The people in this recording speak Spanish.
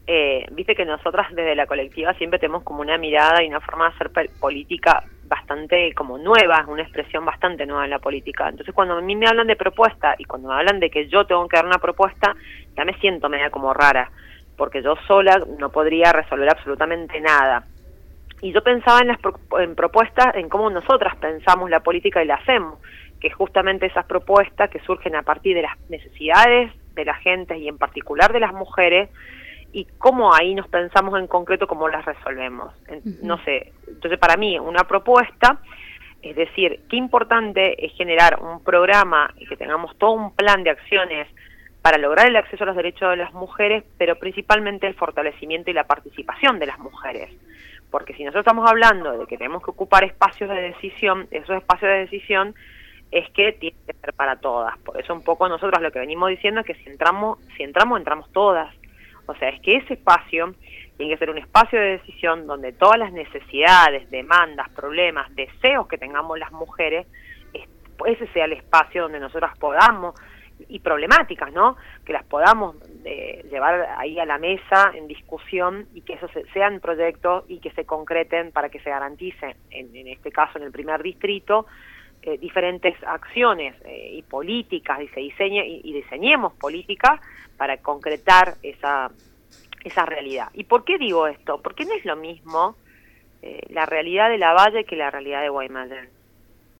Viste que nosotras desde la colectiva siempre tenemos como una mirada y una forma de hacer política bastante como nueva, una expresión bastante nueva en la política. Entonces cuando a mí me hablan de propuesta y cuando me hablan de que yo tengo que dar una propuesta, ya me siento media como rara, porque yo sola no podría resolver absolutamente nada. Y yo pensaba en propuestas, en cómo nosotras pensamos la política y la hacemos, que es justamente esas propuestas que surgen a partir de las necesidades de la gente y en particular de las mujeres, y cómo ahí nos pensamos en concreto cómo las resolvemos. No sé, entonces para mí una propuesta, es decir, qué importante es generar un programa y que tengamos todo un plan de acciones para lograr el acceso a los derechos de las mujeres, pero principalmente el fortalecimiento y la participación de las mujeres. Porque si nosotros estamos hablando de que tenemos que ocupar espacios de decisión, esos espacios de decisión es que tienen que ser para todas. Por eso un poco nosotros lo que venimos diciendo es que si entramos, entramos todas. O sea, es que ese espacio tiene que ser un espacio de decisión donde todas las necesidades, demandas, problemas, deseos que tengamos las mujeres, ese sea el espacio donde nosotras podamos, y problemáticas, ¿no? Que las podamos llevar ahí a la mesa en discusión y que esos sean proyectos y que se concreten para que se garantice, en este caso en el primer distrito, diferentes acciones y políticas y se diseñe y diseñemos políticas para concretar esa realidad. ¿Y por qué digo esto? Porque no es lo mismo la realidad de Lavalle que la realidad de Guaymallén.